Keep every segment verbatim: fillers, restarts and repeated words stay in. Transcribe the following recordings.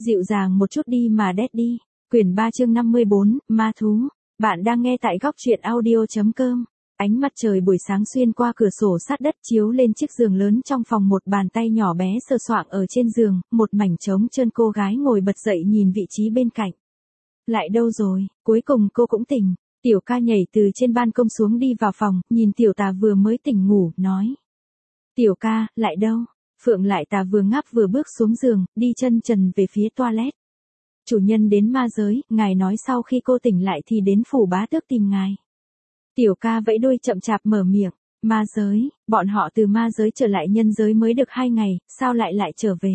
Dịu dàng một chút đi mà Daddy. Quyển ba chương năm mươi bốn, Ma thú. Bạn đang nghe tại góc truyện audio chấm com. Ánh mặt trời buổi sáng xuyên qua cửa sổ sát đất chiếu lên chiếc giường lớn trong phòng, một bàn tay nhỏ bé sờ soạng ở trên giường, một mảnh trống trơn. Cô gái ngồi bật dậy nhìn vị trí bên cạnh. Lại đâu rồi, cuối cùng cô cũng tỉnh. Tiểu ca nhảy từ trên ban công xuống đi vào phòng, nhìn tiểu tà vừa mới tỉnh ngủ, nói. Tiểu ca, lại đâu? Phượng Lại Tà vừa ngáp vừa bước xuống giường, đi chân trần về phía toilet. Chủ nhân đến ma giới, ngài nói sau khi cô tỉnh lại thì đến phủ bá tước tìm ngài. Tiểu ca vẫy đuôi chậm chạp mở miệng. Ma giới, bọn họ từ ma giới trở lại nhân giới mới được hai ngày, sao lại lại trở về?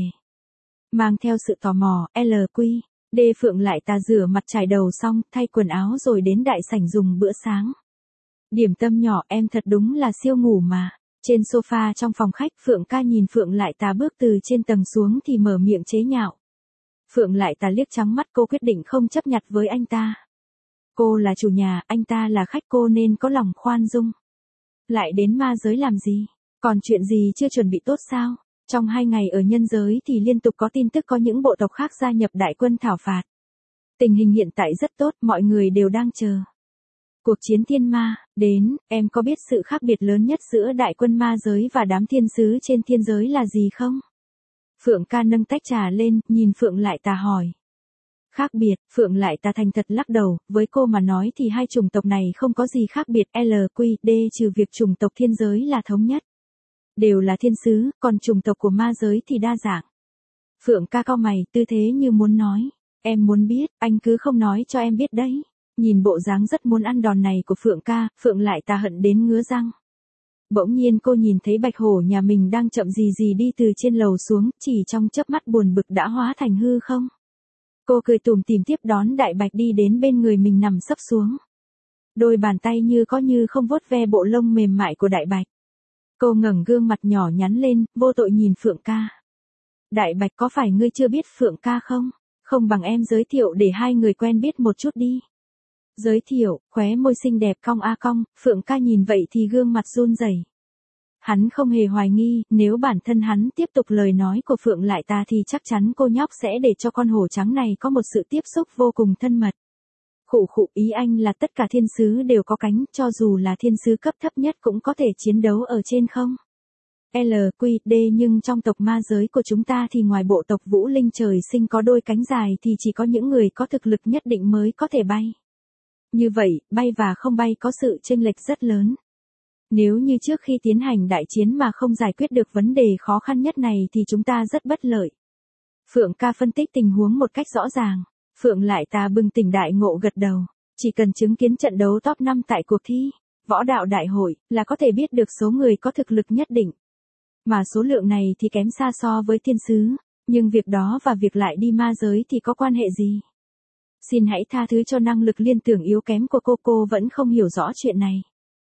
Mang theo sự tò mò, lờ quy đê Phượng Lại Tà rửa mặt chải đầu xong, thay quần áo rồi đến đại sảnh dùng bữa sáng. Điểm tâm nhỏ, em thật đúng là siêu ngủ mà. Trên sofa trong phòng khách, Phượng ca nhìn Phượng Lại Tà bước từ trên tầng xuống thì mở miệng chế nhạo. Phượng Lại Tà liếc trắng mắt, cô quyết định không chấp nhặt với anh ta. Cô là chủ nhà, anh ta là khách, cô nên có lòng khoan dung. Lại đến ma giới làm gì? Còn chuyện gì chưa chuẩn bị tốt sao? Trong hai ngày ở nhân giới thì liên tục có tin tức có những bộ tộc khác gia nhập đại quân thảo phạt. Tình hình hiện tại rất tốt, mọi người đều đang chờ. Cuộc chiến thiên ma, đến, em có biết sự khác biệt lớn nhất giữa đại quân ma giới và đám thiên sứ trên thiên giới là gì không? Phượng ca nâng tách trà lên, nhìn Phượng Lại Tà hỏi. Khác biệt, Phượng Lại Tà thành thật lắc đầu, với cô mà nói thì hai chủng tộc này không có gì khác biệt, lờ quy đê trừ việc chủng tộc thiên giới là thống nhất. Đều là thiên sứ, còn chủng tộc của ma giới thì đa dạng. Phượng ca cau mày, tư thế như muốn nói. Em muốn biết, anh cứ không nói cho em biết đấy. Nhìn bộ dáng rất muốn ăn đòn này của Phượng ca, Phượng Lại Tà hận đến ngứa răng. Bỗng nhiên cô nhìn thấy bạch hổ nhà mình đang chậm gì gì đi từ trên lầu xuống, chỉ trong chớp mắt buồn bực đã hóa thành hư không. Cô cười tủm tỉm tiếp đón đại bạch đi đến bên người mình nằm sấp xuống. Đôi bàn tay như có như không vuốt ve bộ lông mềm mại của đại bạch. Cô ngẩng gương mặt nhỏ nhắn lên, vô tội nhìn Phượng ca. Đại bạch, có phải ngươi chưa biết Phượng ca không? Không bằng em giới thiệu để hai người quen biết một chút đi. Giới thiệu, khóe môi xinh đẹp cong a cong, Phượng ca nhìn vậy thì gương mặt run rẩy. Hắn không hề hoài nghi, nếu bản thân hắn tiếp tục lời nói của Phượng Lại Tà thì chắc chắn cô nhóc sẽ để cho con hổ trắng này có một sự tiếp xúc vô cùng thân mật. Khụ khụ, ý anh là tất cả thiên sứ đều có cánh, cho dù là thiên sứ cấp thấp nhất cũng có thể chiến đấu ở trên không? lờ quy đê nhưng trong tộc ma giới của chúng ta thì ngoài bộ tộc Vũ Linh trời sinh có đôi cánh dài thì chỉ có những người có thực lực nhất định mới có thể bay. Như vậy, bay và không bay có sự chênh lệch rất lớn. Nếu như trước khi tiến hành đại chiến mà không giải quyết được vấn đề khó khăn nhất này thì chúng ta rất bất lợi. Phượng ca phân tích tình huống một cách rõ ràng. Phượng Lại Tà bừng tỉnh đại ngộ gật đầu. Chỉ cần chứng kiến trận đấu top năm tại cuộc thi võ đạo đại hội là có thể biết được số người có thực lực nhất định. Mà số lượng này thì kém xa so với thiên sứ. Nhưng việc đó và việc lại đi ma giới thì có quan hệ gì? Xin hãy tha thứ cho năng lực liên tưởng yếu kém của cô, cô vẫn không hiểu rõ chuyện này.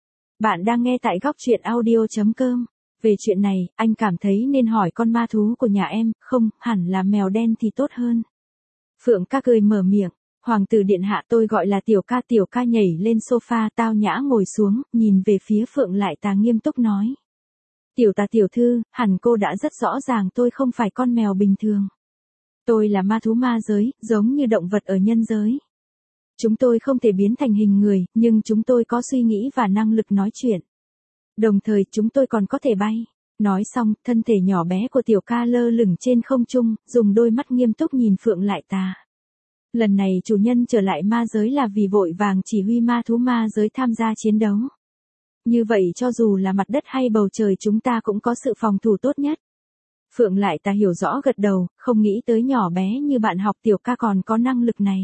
Bạn đang nghe tại góc truyện audio chấm com. Về chuyện này, anh cảm thấy nên hỏi con ma thú của nhà em, không, hẳn là mèo đen thì tốt hơn. Phượng ca cười mở miệng. Hoàng tử điện hạ, tôi gọi là tiểu ca. Tiểu ca nhảy lên sofa, tao nhã ngồi xuống, nhìn về phía Phượng Lại Tà nghiêm túc nói. Tiểu Tà tiểu thư, hẳn cô đã rất rõ ràng tôi không phải con mèo bình thường. Tôi là ma thú ma giới, giống như động vật ở nhân giới. Chúng tôi không thể biến thành hình người, nhưng chúng tôi có suy nghĩ và năng lực nói chuyện. Đồng thời chúng tôi còn có thể bay. Nói xong, thân thể nhỏ bé của tiểu ca lơ lửng trên không trung, dùng đôi mắt nghiêm túc nhìn Phượng Lại Tà. Lần này chủ nhân trở lại ma giới là vì vội vàng chỉ huy ma thú ma giới tham gia chiến đấu. Như vậy cho dù là mặt đất hay bầu trời chúng ta cũng có sự phòng thủ tốt nhất. Phượng Lại Tà hiểu rõ gật đầu, không nghĩ tới nhỏ bé như bạn học tiểu ca còn có năng lực này.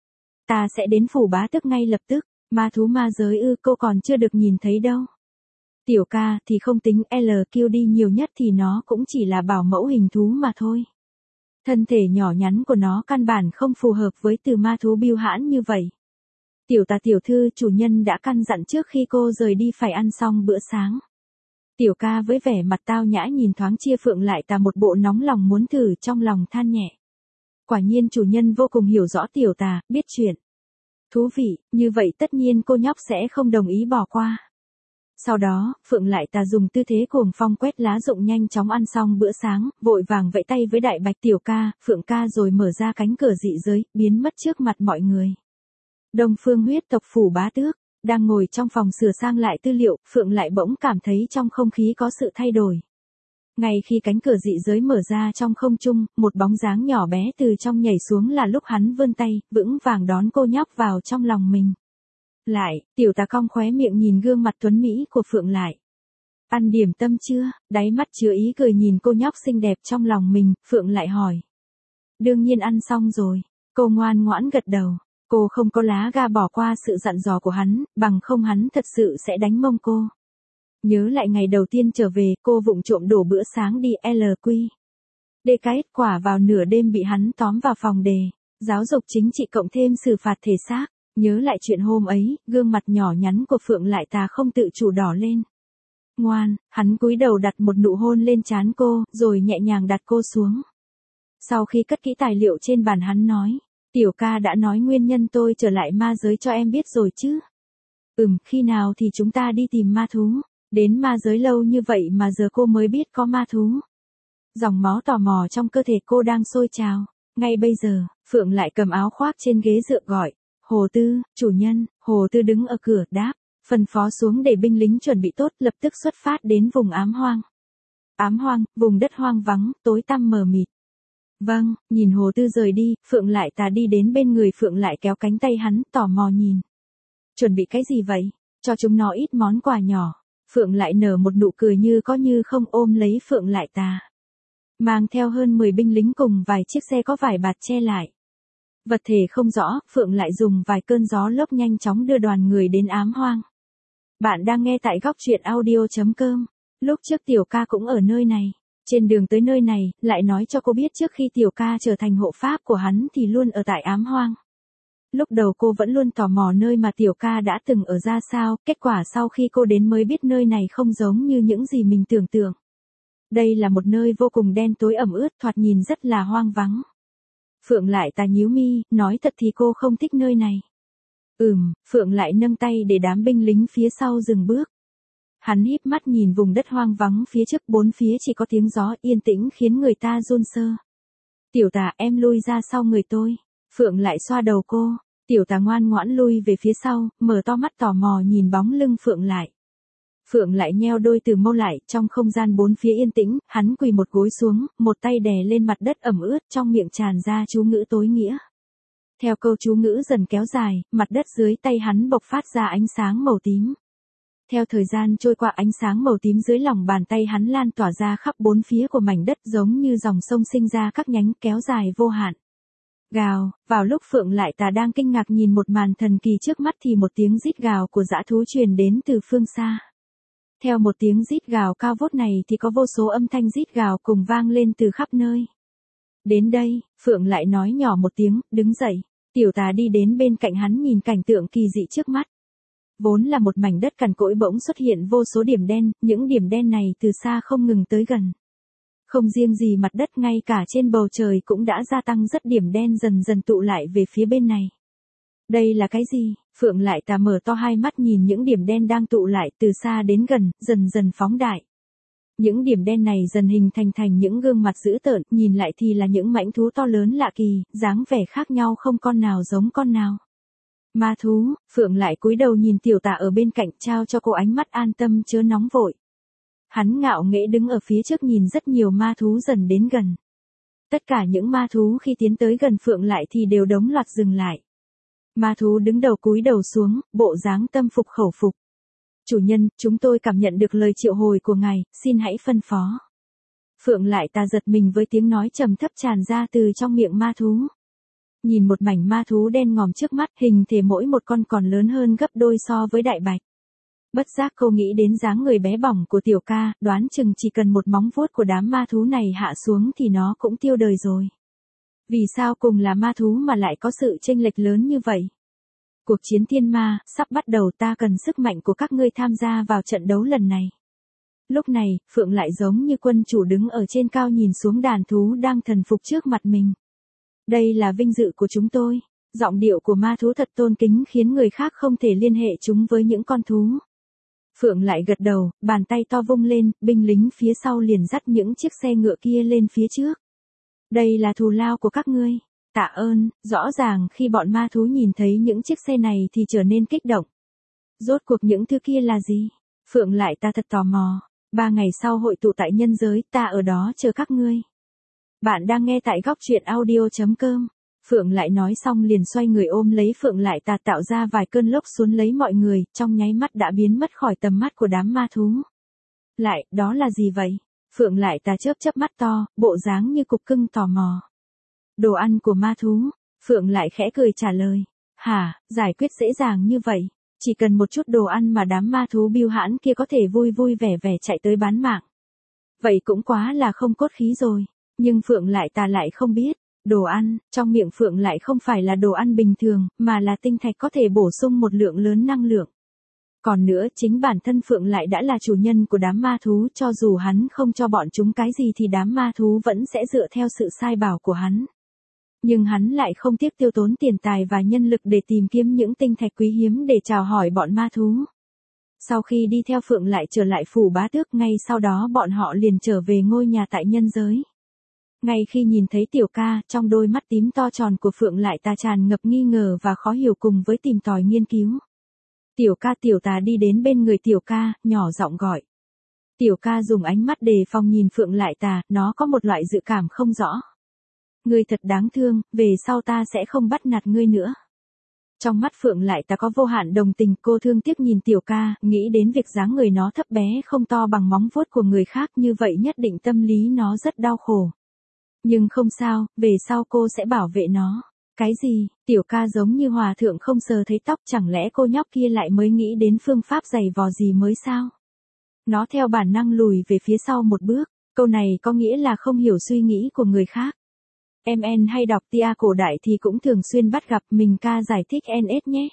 Ta sẽ đến phủ bá tước ngay lập tức, ma thú ma giới ư, cô còn chưa được nhìn thấy đâu. Tiểu ca thì không tính, lờ quy đê nhiều nhất thì nó cũng chỉ là bảo mẫu hình thú mà thôi. Thân thể nhỏ nhắn của nó căn bản không phù hợp với từ ma thú bưu hãn như vậy. Tiểu Tà tiểu thư, chủ nhân đã căn dặn trước khi cô rời đi phải ăn xong bữa sáng. Tiểu ca với vẻ mặt tao nhã nhìn thoáng chia Phượng Lại Tà một bộ nóng lòng muốn thử, trong lòng than nhẹ. Quả nhiên chủ nhân vô cùng hiểu rõ tiểu Tà, biết chuyện. Thú vị, như vậy tất nhiên cô nhóc sẽ không đồng ý bỏ qua. Sau đó, Phượng Lại Tà dùng tư thế cuồng phong quét lá rụng nhanh chóng ăn xong bữa sáng, vội vàng vẫy tay với Đại Bạch tiểu ca, Phượng ca rồi mở ra cánh cửa dị giới, biến mất trước mặt mọi người. Đông Phương huyết tộc phủ bá tước, đang ngồi trong phòng sửa sang lại tư liệu, Phượng Lại bỗng cảm thấy trong không khí có sự thay đổi. Ngay khi cánh cửa dị giới mở ra trong không trung, một bóng dáng nhỏ bé từ trong nhảy xuống là lúc hắn vươn tay, vững vàng đón cô nhóc vào trong lòng mình. Lại, tiểu tà cong khóe miệng nhìn gương mặt tuấn mỹ của Phượng Lại. Ăn điểm tâm chưa? Đáy mắt chứa ý cười nhìn cô nhóc xinh đẹp trong lòng mình, Phượng Lại hỏi. Đương nhiên ăn xong rồi, cô ngoan ngoãn gật đầu. Cô không có lá ga bỏ qua sự dặn dò của hắn, bằng không hắn thật sự sẽ đánh mông cô. Nhớ lại ngày đầu tiên trở về, cô vụng trộm đổ bữa sáng đi lờ quy. Đê cái quả vào nửa đêm bị hắn tóm vào phòng đề, giáo dục chính trị cộng thêm xử phạt thể xác. Nhớ lại chuyện hôm ấy, gương mặt nhỏ nhắn của Phượng Lại Tà không tự chủ đỏ lên. Ngoan, hắn cúi đầu đặt một nụ hôn lên trán cô, rồi nhẹ nhàng đặt cô xuống. Sau khi cất kỹ tài liệu trên bàn hắn nói, tiểu ca đã nói nguyên nhân tôi trở lại ma giới cho em biết rồi chứ. Ừm, khi nào thì chúng ta đi tìm ma thú, đến ma giới lâu như vậy mà giờ cô mới biết có ma thú. Dòng máu tò mò trong cơ thể cô đang sôi trào, ngay bây giờ, Phượng Lại cầm áo khoác trên ghế dựa gọi. Hồ Tư, chủ nhân. Hồ Tư đứng ở cửa, đáp, phân phó xuống để binh lính chuẩn bị tốt, lập tức xuất phát đến vùng ám hoang. Ám hoang, vùng đất hoang vắng, tối tăm mờ mịt. Vâng, nhìn Hồ Tư rời đi, Phượng Lại Tà đi đến bên người Phượng Lại kéo cánh tay hắn, tò mò nhìn. Chuẩn bị cái gì vậy? Cho chúng nó ít món quà nhỏ. Phượng Lại nở một nụ cười như có như không ôm lấy Phượng Lại Tà. Mang theo hơn mười binh lính cùng vài chiếc xe có vải bạt che lại. Vật thể không rõ, Phượng Lại dùng vài cơn gió lốc nhanh chóng đưa đoàn người đến ám hoang. Bạn đang nghe tại góc truyện audio chấm com. Lúc trước tiểu ca cũng ở nơi này. Trên đường tới nơi này, lại nói cho cô biết trước khi tiểu ca trở thành hộ pháp của hắn thì luôn ở tại ám hoang. Lúc đầu cô vẫn luôn tò mò nơi mà tiểu ca đã từng ở ra sao, kết quả sau khi cô đến mới biết nơi này không giống như những gì mình tưởng tượng. Đây là một nơi vô cùng đen tối ẩm ướt, thoạt nhìn rất là hoang vắng. Phượng Lại Tà nhíu mi, nói thật thì cô không thích nơi này. Ừm, Phượng Lại nâng tay để đám binh lính phía sau dừng bước. Hắn híp mắt nhìn vùng đất hoang vắng phía trước, bốn phía chỉ có tiếng gió yên tĩnh khiến người ta run sơ. Tiểu Tà, em lui ra sau người tôi. Phượng Lại xoa đầu cô. Tiểu Tà ngoan ngoãn lui về phía sau, mở to mắt tò mò nhìn bóng lưng Phượng Lại. Phượng Lại nheo đôi từ mâu lại, trong không gian bốn phía yên tĩnh, hắn quỳ một gối xuống, một tay đè lên mặt đất ẩm ướt, trong miệng tràn ra chú ngữ tối nghĩa. Theo câu chú ngữ dần kéo dài, mặt đất dưới tay hắn bộc phát ra ánh sáng màu tím. Theo thời gian trôi qua, ánh sáng màu tím dưới lòng bàn tay hắn lan tỏa ra khắp bốn phía của mảnh đất, giống như dòng sông sinh ra các nhánh kéo dài vô hạn. Gào, vào lúc Phượng Lại Tà đang kinh ngạc nhìn một màn thần kỳ trước mắt thì một tiếng rít gào của dã thú truyền đến từ phương xa. Theo một tiếng rít gào cao vút này thì có vô số âm thanh rít gào cùng vang lên từ khắp nơi. Đến đây, Phượng Lại nói nhỏ một tiếng, đứng dậy. Tiểu Tà đi đến bên cạnh hắn nhìn cảnh tượng kỳ dị trước mắt. Vốn là một mảnh đất cằn cỗi bỗng xuất hiện vô số điểm đen, những điểm đen này từ xa không ngừng tới gần. Không riêng gì mặt đất, ngay cả trên bầu trời cũng đã gia tăng rất điểm đen dần dần tụ lại về phía bên này. Đây là cái gì? Phượng Lại Tà mở to hai mắt nhìn những điểm đen đang tụ lại từ xa đến gần, dần dần phóng đại. Những điểm đen này dần hình thành thành những gương mặt dữ tợn, nhìn lại thì là những mãnh thú to lớn lạ kỳ, dáng vẻ khác nhau không con nào giống con nào. Ma thú. Phượng Lại cúi đầu nhìn Tiểu Tà ở bên cạnh, trao cho cô ánh mắt an tâm chớ nóng vội. Hắn ngạo nghễ đứng ở phía trước nhìn rất nhiều ma thú dần đến gần. Tất cả những ma thú khi tiến tới gần Phượng Lại thì đều đống loạt dừng lại. Ma thú đứng đầu cúi đầu xuống, bộ dáng tâm phục khẩu phục. Chủ nhân, chúng tôi cảm nhận được lời triệu hồi của ngài, xin hãy phân phó. Phượng Lại Tà giật mình với tiếng nói trầm thấp tràn ra từ trong miệng ma thú. Nhìn một mảnh ma thú đen ngòm trước mắt, hình thể mỗi một con còn lớn hơn gấp đôi so với Đại Bạch. Bất giác cô nghĩ đến dáng người bé bỏng của tiểu ca, đoán chừng chỉ cần một móng vuốt của đám ma thú này hạ xuống thì nó cũng tiêu đời rồi. Vì sao cùng là ma thú mà lại có sự chênh lệch lớn như vậy? Cuộc chiến thiên ma sắp bắt đầu, ta cần sức mạnh của các ngươi tham gia vào trận đấu lần này. Lúc này, Phượng Lại giống như quân chủ đứng ở trên cao nhìn xuống đàn thú đang thần phục trước mặt mình. Đây là vinh dự của chúng tôi. Giọng điệu của ma thú thật tôn kính khiến người khác không thể liên hệ chúng với những con thú. Phượng lại gật đầu, bàn tay to vung lên, binh lính phía sau liền dắt những chiếc xe ngựa kia lên phía trước. Đây là thù lao của các ngươi. Tạ ơn. Rõ ràng khi bọn ma thú nhìn thấy những chiếc xe này thì trở nên kích động. Rốt cuộc những thứ kia là gì? Phượng lại ta thật tò mò. Ba ngày sau hội tụ tại nhân giới, ta ở đó chờ các ngươi. Bạn đang nghe tại góc truyện audio.com. Phượng lại nói xong liền xoay người ôm lấy Phượng lại ta tạo ra vài cơn lốc xuống lấy mọi người, trong nháy mắt đã biến mất khỏi tầm mắt của đám ma thú. Lại, đó là gì vậy? Phượng lại ta chớp chớp mắt to, bộ dáng như cục cưng tò mò. Đồ ăn của ma thú. Phượng lại khẽ cười trả lời. Hả, giải quyết dễ dàng như vậy. Chỉ cần một chút đồ ăn mà đám ma thú biêu hãn kia có thể vui vui vẻ vẻ chạy tới bán mạng. Vậy cũng quá là không cốt khí rồi. Nhưng Phượng lại ta lại không biết. Đồ ăn, trong miệng Phượng lại không phải là đồ ăn bình thường, mà là tinh thạch có thể bổ sung một lượng lớn năng lượng. Còn nữa, chính bản thân Phượng lại đã là chủ nhân của đám ma thú, cho dù hắn không cho bọn chúng cái gì thì đám ma thú vẫn sẽ dựa theo sự sai bảo của hắn. Nhưng hắn lại không tiếc tiêu tốn tiền tài và nhân lực để tìm kiếm những tinh thạch quý hiếm để chào hỏi bọn ma thú. Sau khi đi theo Phượng lại trở lại phủ bá tước, ngay sau đó bọn họ liền trở về ngôi nhà tại nhân giới. Ngay khi nhìn thấy Tiểu Ca, trong đôi mắt tím to tròn của Phượng lại ta tràn ngập nghi ngờ và khó hiểu cùng với tìm tòi nghiên cứu. Tiểu Ca Tiểu Tà đi đến bên người Tiểu Ca, nhỏ giọng gọi. Tiểu Ca dùng ánh mắt đề phòng nhìn Phượng lại ta, nó có một loại dự cảm không rõ. Ngươi thật đáng thương, về sau ta sẽ không bắt nạt ngươi nữa. Trong mắt Phượng lại ta có vô hạn đồng tình, cô thương tiếc nhìn Tiểu Ca, nghĩ đến việc dáng người nó thấp bé không to bằng móng vuốt của người khác, như vậy nhất định tâm lý nó rất đau khổ. Nhưng không sao, về sau cô sẽ bảo vệ nó. Cái gì? Tiểu Ca giống như hòa thượng không sờ thấy tóc, chẳng lẽ cô nhóc kia lại mới nghĩ đến phương pháp giày vò gì mới sao? Nó theo bản năng lùi về phía sau một bước, câu này có nghĩa là không hiểu suy nghĩ của người khác. Em en hay đọc tia cổ đại thì cũng thường xuyên bắt gặp, mình ca giải thích en ét nhé.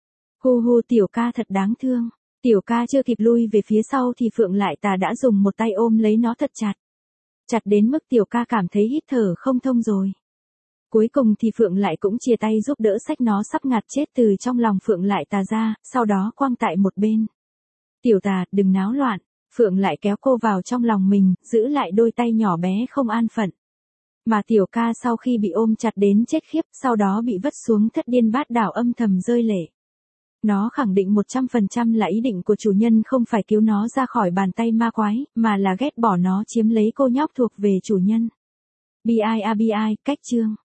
Hu hu, Tiểu Ca thật đáng thương. Tiểu Ca chưa kịp lui về phía sau thì Phượng lại ta đã dùng một tay ôm lấy nó thật chặt. Chặt đến mức Tiểu Ca cảm thấy hít thở không thông rồi. Cuối cùng thì Phượng lại cũng chia tay giúp đỡ xách nó sắp ngạt chết từ trong lòng Phượng lại ta ra, sau đó quăng tại một bên. Tiểu Tà, đừng náo loạn. Phượng lại kéo cô vào trong lòng mình, giữ lại đôi tay nhỏ bé không an phận. Mà Tiểu Ca sau khi bị ôm chặt đến chết khiếp, sau đó bị vứt xuống thất điên bát đảo âm thầm rơi lệ. Nó khẳng định một trăm phần trăm là ý định của chủ nhân không phải cứu nó ra khỏi bàn tay ma quái, mà là ghét bỏ nó chiếm lấy cô nhóc thuộc về chủ nhân. Bi ai a bi ai, cách chương.